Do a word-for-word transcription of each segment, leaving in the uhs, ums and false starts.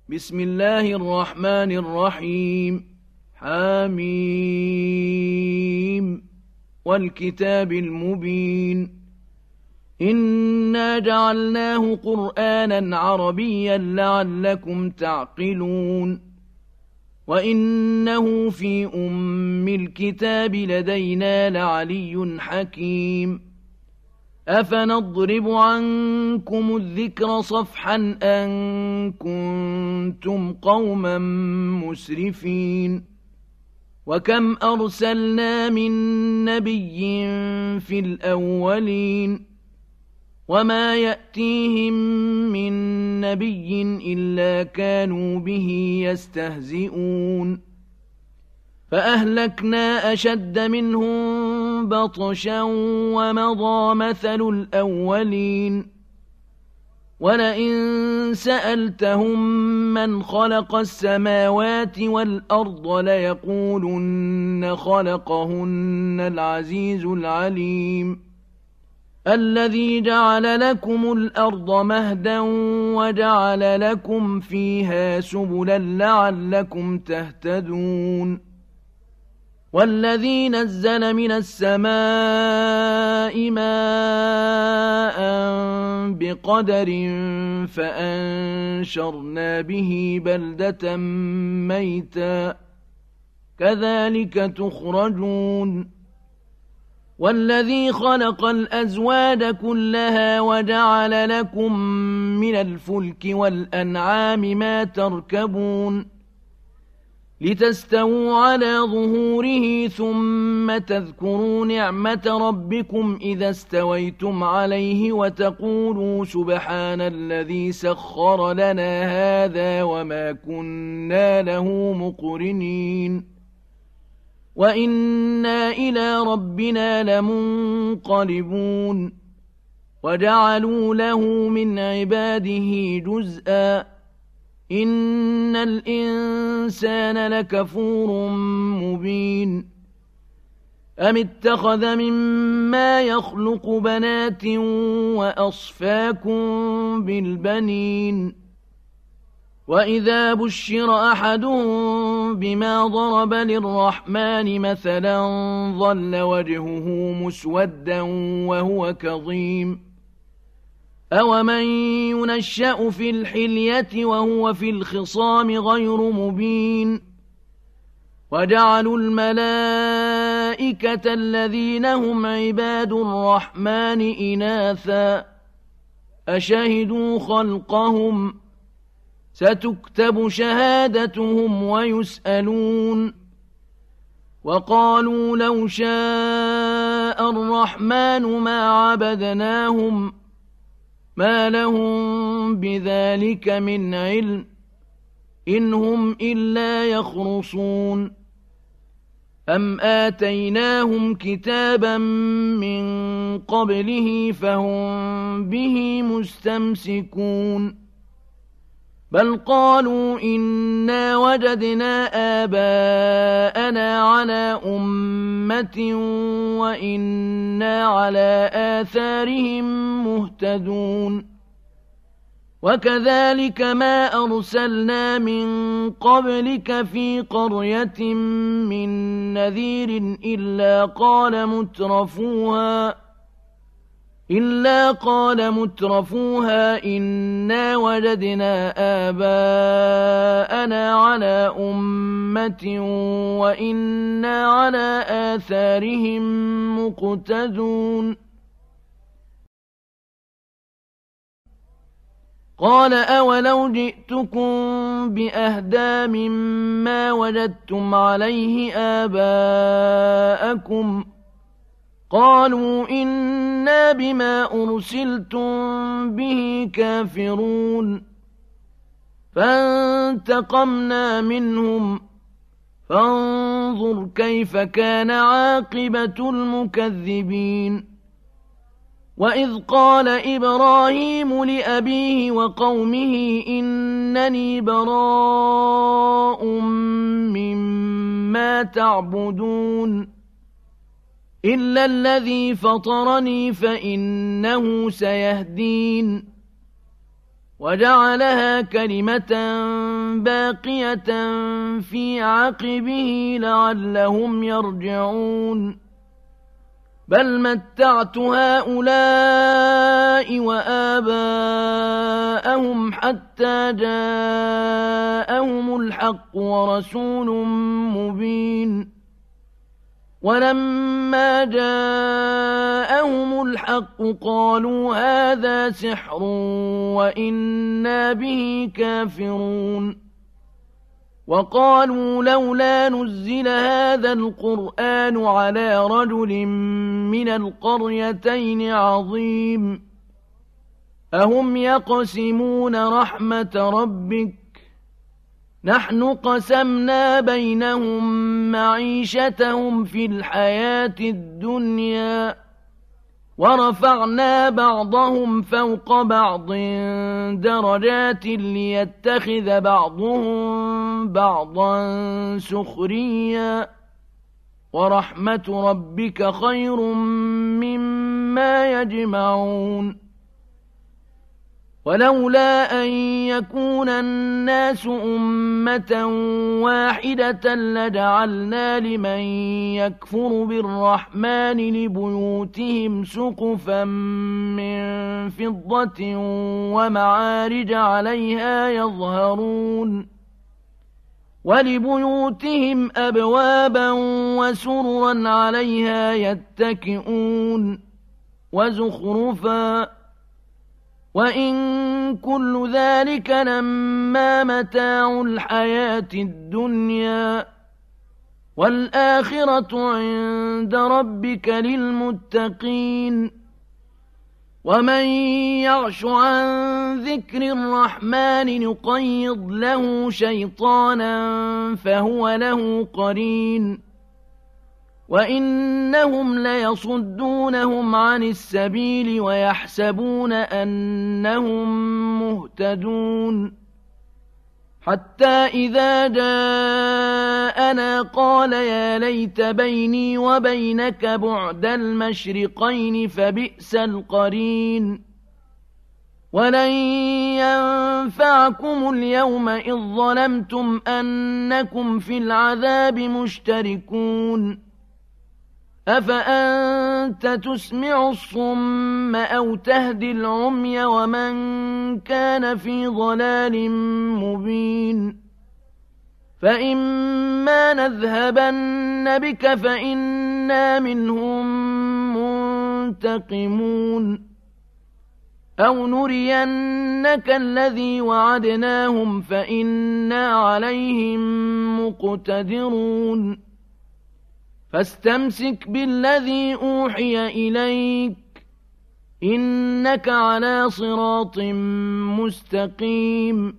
بسم الله الرحمن الرحيم حميم والكتاب المبين إنا جعلناه قرآنا عربيا لعلكم تعقلون وإنه في أم الكتاب لدينا لعلي حكيم أفنضرب عنكم الذكر صفحا أن كنتم قوما مسرفين وكم أرسلنا من نبي في الأولين وما يأتيهم من نبي إلا كانوا به يستهزئون فأهلكنا أشد منهم بطشا ومضى مثل الأولين ولئن سألتهم من خلق السماوات والأرض ليقولن خلقهن العزيز العليم الذي جعل لكم الأرض مهدا وجعل لكم فيها سبلا لعلكم تهتدون والذي نزل من السماء ماء بقدر فأنشرنا به بلدة ميتا كذلك تخرجون والذي خلق الأزواج كلها وجعل لكم من الفلك والأنعام ما تركبون لتستووا على ظهوره ثم تذكروا نعمة ربكم إذا استويتم عليه وتقولوا سبحان الذي سخر لنا هذا وما كنا له مقرنين وإنا إلى ربنا لمنقلبون وجعلوا له من عباده جزءا إن الإنسان لكفور مبين أم اتخذ مما يخلق بنات وأصفاكم بالبنين وإذا بشر أحدهم بما ضرب للرحمن مثلا ظل وجهه مسودا وهو كظيم أومن ينشأ في الحلية وهو في الخصام غير مبين وجعلوا الملائكة الذين هم عباد الرحمن إناثا أشهدوا خلقهم ستكتب شهادتهم ويسألون وقالوا لو شاء الرحمن ما عبدناهم ما لهم بذلك من علم إن هم إلا يخرصون أم آتيناهم كتابا من قبله فهم به مستمسكون بل قالوا إنا وجدنا آباءنا على أمة وإنا على آثارهم مهتدون وكذلك ما أرسلنا من قبلك في قرية من نذير إلا قال مترفوها إلا قال مترفوها إنا وجدنا آباءنا على أمة وإنا على آثارهم مقتدون قال أولو جئتكم بأهدى مما وجدتم عليه آباءكم قالوا إنا بما أرسلتم به كافرون فانتقمنا منهم فانظر كيف كان عاقبة المكذبين وإذ قال إبراهيم لأبيه وقومه إنني براء مما تعبدون إلا الذي فطرني فإنه سيهدين وجعلها كلمة باقية في عقبه لعلهم يرجعون بل متعت هؤلاء وآباءهم حتى جاءهم الحق ورسول مبين ولما جاءهم الحق قالوا هذا سحر وإنا به كافرون وقالوا لولا نزل هذا القرآن على رجل من القريتين عظيم أهم يقسمون رحمة ربك نحن قسمنا بينهم معيشتهم في الحياة الدنيا ورفعنا بعضهم فوق بعض درجات ليتخذ بعضهم بعضا سخريا ورحمة ربك خير مما يجمعون ولولا أن يكون الناس أمة واحدة لجعلنا لمن يكفر بالرحمن لبيوتهم سقفا من فضة ومعارج عليها يظهرون ولبيوتهم أبوابا وسررا عليها يتكئون وزخرفا وإن كل ذلك لما متاع الحياة الدنيا والآخرة عند ربك للمتقين ومن يعش عن ذكر الرحمن نقيض له شيطانا فهو له قرين وإنهم ليصدونهم عن السبيل ويحسبون أنهم مهتدون حتى إذا جاءنا قال يا ليت بيني وبينك بعد المشرقين فبئس القرين ولن ينفعكم اليوم إذ ظلمتم أنكم في العذاب مشتركون أفأنت تسمع الصم أو تهدي العمي ومن كان في ضلال مبين فإما نذهبن بك فإنا منهم منتقمون أو نرينك الذي وعدناهم فإنا عليهم مقتدرون فاستمسك بالذي أوحي إليك إنك على صراط مستقيم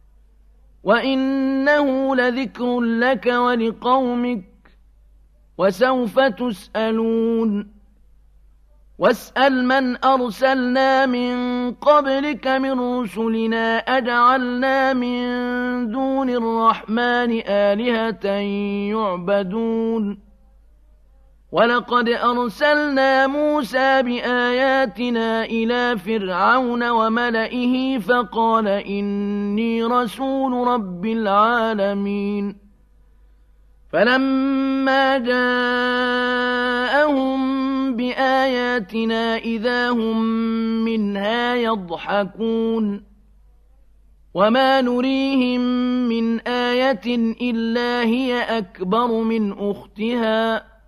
وإنه لذكر لك ولقومك وسوف تسألون واسأل من أرسلنا من قبلك من رسلنا أجعلنا من دون الرحمن آلهة يعبدون ولقد أرسلنا موسى بآياتنا إلى فرعون وملئه فقال إني رسول رب العالمين فلما جاءهم بآياتنا إذا هم منها يضحكون وما نريهم من آية إلا هي أكبر من أختها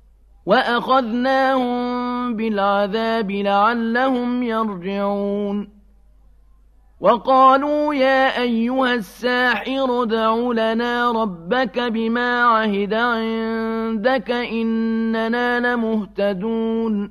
وأخذناهم بالعذاب لعلهم يرجعون وقالوا يا أيها الساحر ادع لنا ربك بما عهد عندك إننا لمهتدون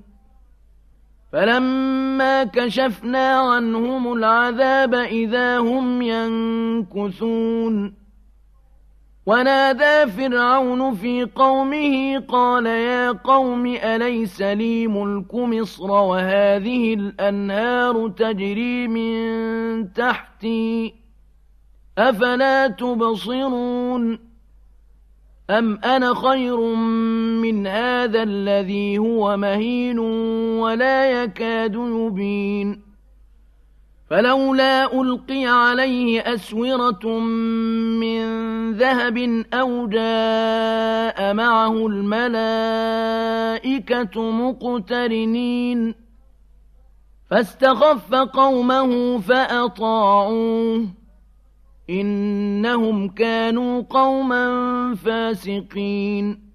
فلما كشفنا عنهم العذاب إذا هم ينكثون ونادى فرعون في قومه قال يا قوم أليس لي ملك مصر وهذه الأنهار تجري من تحتي أفلا تبصرون أم أنا خير من هذا الذي هو مهين ولا يكاد يبين فلولا ألقي عليه أسورة من ذهب أو جاء معه الملائكة مقترنين فاستخف قومه فأطاعوه إنهم كانوا قوما فاسقين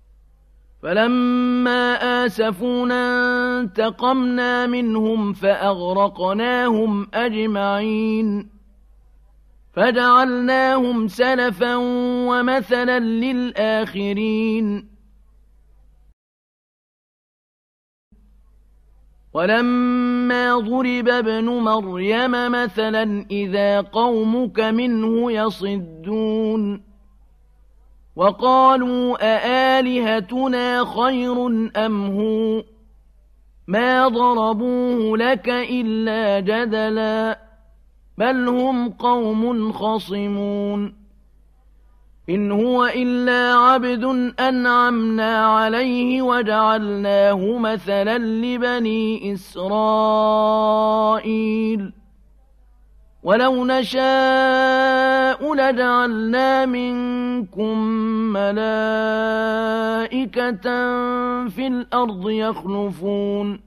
فلما آسفونا انتقمنا منهم فأغرقناهم أجمعين فجعلناهم سلفا ومثلا للآخرين ولما ضرب ابن مريم مثلا إذا قومك منه يصدون وقالوا أآلهتنا خير أم هو ما ضربوه لك إلا جدلا بل هم قوم خصمون إن هو إلا عبد أنعمنا عليه وجعلناه مثلا لبني إسرائيل ولو نشاء لجعلنا منكم ملائكة في الأرض يخلفون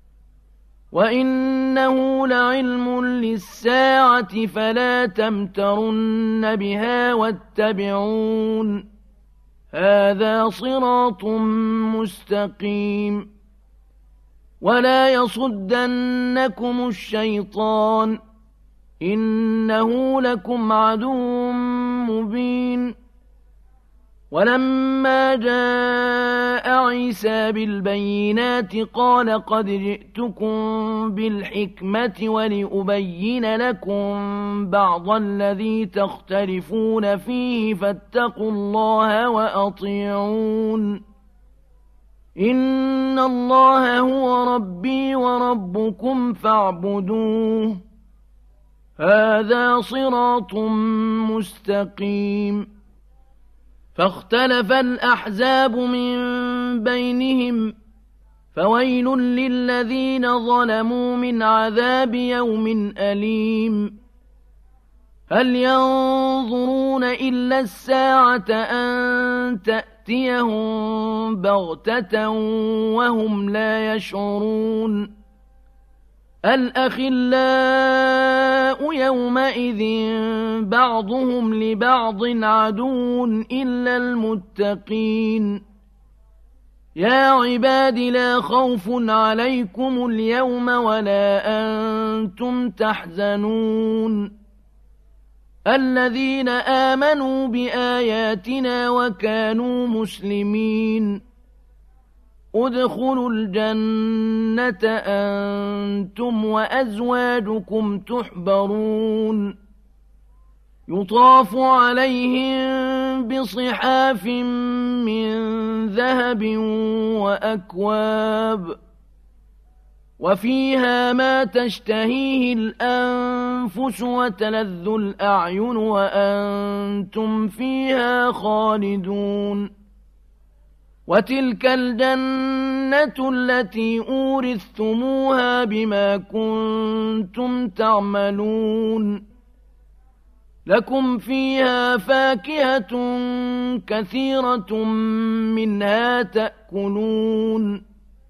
وإنه لعلم للساعة فلا تمترن بها واتبعون هذا صراط مستقيم ولا يصدنكم الشيطان إنه لكم عدو مبين ولما جاء عيسى بالبينات قال قد جئتكم بالحكمة ولأبين لكم بعض الذي تختلفون فيه فاتقوا الله وأطيعون إن الله هو ربي وربكم فاعبدوه هذا صراط مستقيم فاختلف الأحزاب من بينهم فويل للذين ظلموا من عذاب يوم أليم هل ينظرون إلا الساعة أن تأتيهم بغتة وهم لا يشعرون الأخلاء يومئذ بعضهم لبعض عدو إلا المتقين يا عباد لا خوف عليكم اليوم ولا أنتم تحزنون الذين آمنوا بآياتنا وكانوا مسلمين ادخلوا الجنة أنتم وأزواجكم تحبرون يطاف عليهم بصحاف من ذهب وأكواب وفيها ما تشتهيه الأنفس وتلذ الأعين وأنتم فيها خالدون وتلك الجنة التي أورثتموها بما كنتم تعملون لكم فيها فاكهة كثيرة منها تأكلون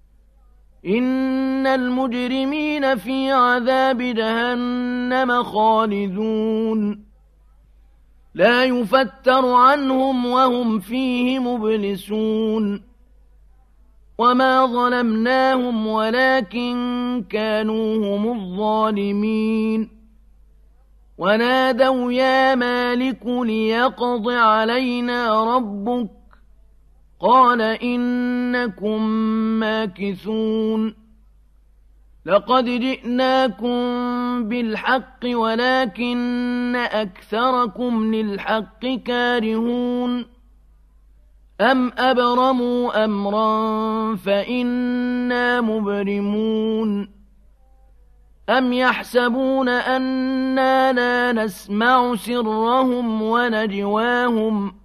إن المجرمين في عذاب جهنم خالدون لا يفتر عنهم وهم فيه مبلسون وما ظلمناهم ولكن كانوا هم الظالمين ونادوا يا مالك ليقض علينا ربك قال إنكم ماكثون لقد جئناكم بالحق ولكن أكثركم للحق كارهون أم أبرموا أمرا فإنا مبرمون أم يحسبون أنا لا نسمع سرهم ونجواهم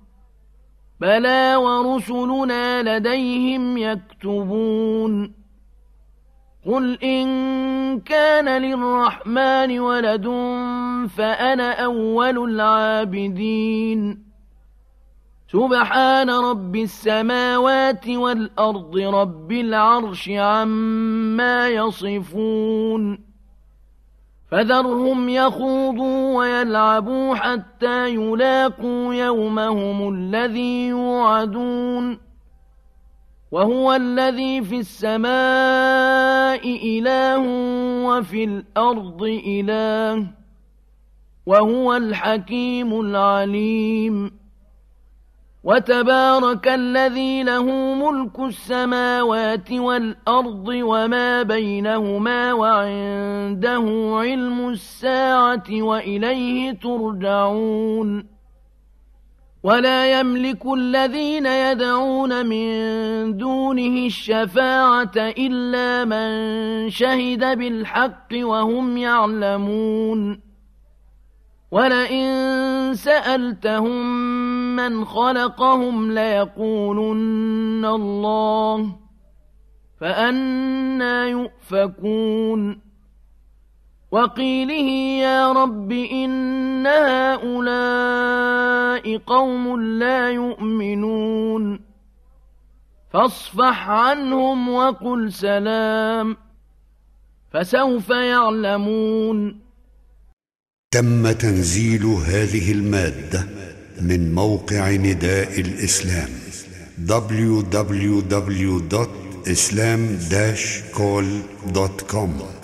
بلى ورسلنا لديهم يكتبون قل إن كان للرحمن ولد فأنا أول العابدين سبحان رب السماوات والأرض رب العرش عما يصفون فذرهم يخوضوا ويلعبوا حتى يلاقوا يومهم الذي يوعدون وهو الذي في السماء إله وفي الأرض إله وهو الحكيم العليم وتبارك الذي له ملك السماوات والأرض وما بينهما وعنده علم الساعة وإليه ترجعون ولا يملك الذين يدعون من دونه الشفاعة إلا من شهد بالحق وهم يعلمون ولئن سألتهم من خلقهم ليقولن الله فأنى يؤفكون وقيله يا رب إن هؤلاء قوم لا يؤمنون فاصفح عنهم وقل سلام فسوف يعلمون. تم تنزيل هذه المادة من موقع نداء الإسلام دبليو دبليو دبليو دوت إسلام داش كول دوت كوم.